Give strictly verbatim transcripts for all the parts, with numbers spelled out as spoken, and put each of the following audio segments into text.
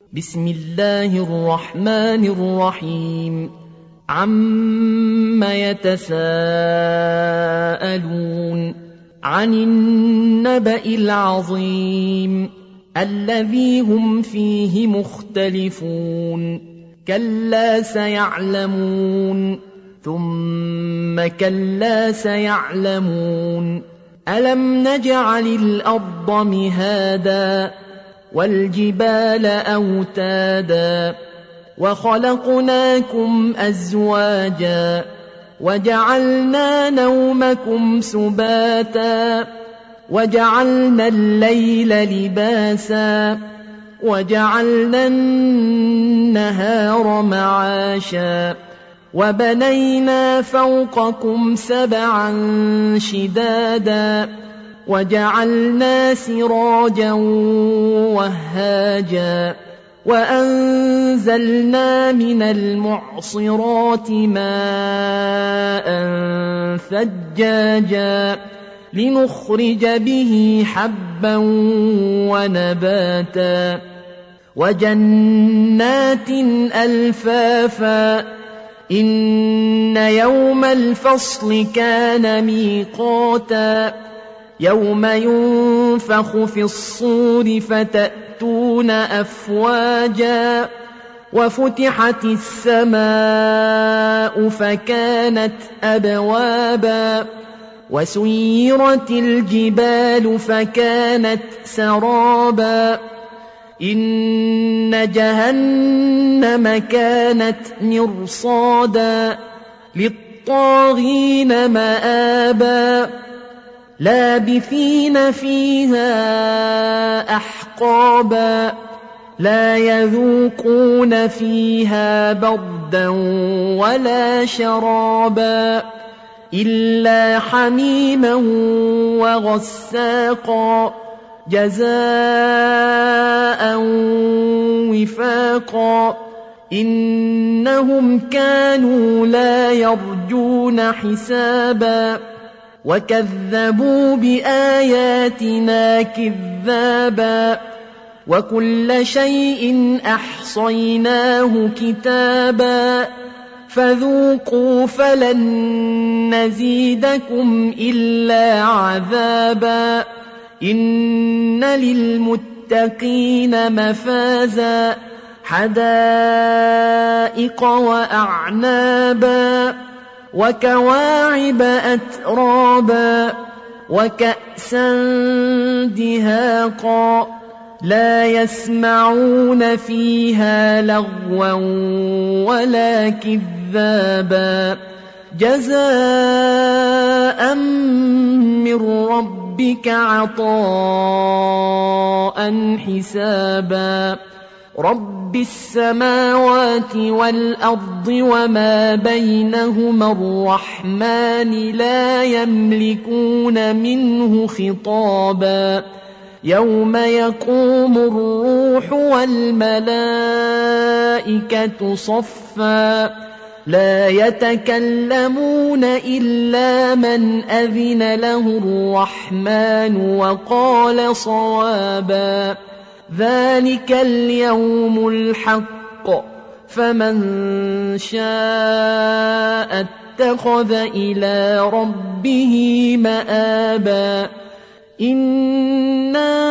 بسم الله الرحمن الرحيم عم يتساءلون عن النبأ العظيم الذي هم فيه مختلفون كلا سيعلمون ثم كلا سيعلمون ألم نجعل الأرض مهادا والجبال أوتادا وخلقناكم أزواجا وجعلنا نومكم سباتا وجعلنا الليل لباسا وجعلنا النهار معاشا وبنينا فوقكم سبعا شدادا وجعلنا سراجا وهاجا وأنزلنا من المعصرات ماء ثجاجا لنخرج به حبا ونباتا وجنات ألفافا إن يوم الفصل كان ميقاتا يوم ينفخ في الصور فتأتون أفواجا وفتحت السماء فكانت أبوابا وسيرت الجبال فكانت سرابا إن جهنم كانت مرصادا للطاغين مآبا لابثين فيها أحقابا لا يذوقون فيها بردا ولا شرابا إلا حميما وغساقا جزاء وفاقا إنهم كانوا لا يرجون حسابا وكذبوا بآياتنا كذابا وكل شيء أحصيناه كتابا فذوقوا فلن نزيدكم إلا عذابا إن للمتقين مفازا حدائق وأعنابا وكواعب أترابا وكأسا دهاقا لا يسمعون فيها لغوا ولا كذابا جزاء من ربك عطاء حسابا رب السماوات والأرض وما بينهما الرحمن لا يملكون منه خطابا يوم يقوم الروح والملائكة صفا لا يتكلمون إلا من أذن له الرحمن وقال صوابا ذلك اليوم الحق فمن شاء اتخذ إلى ربه مآبا إنا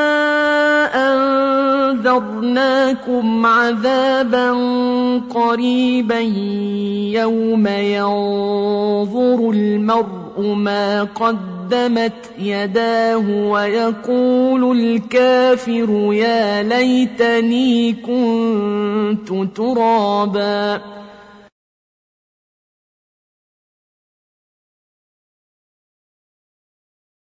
أنذرناكم عذابا قريبا يوم ينظر المرء ما قدمت يداه ويقول الكافر يا ليتني كنت ترابا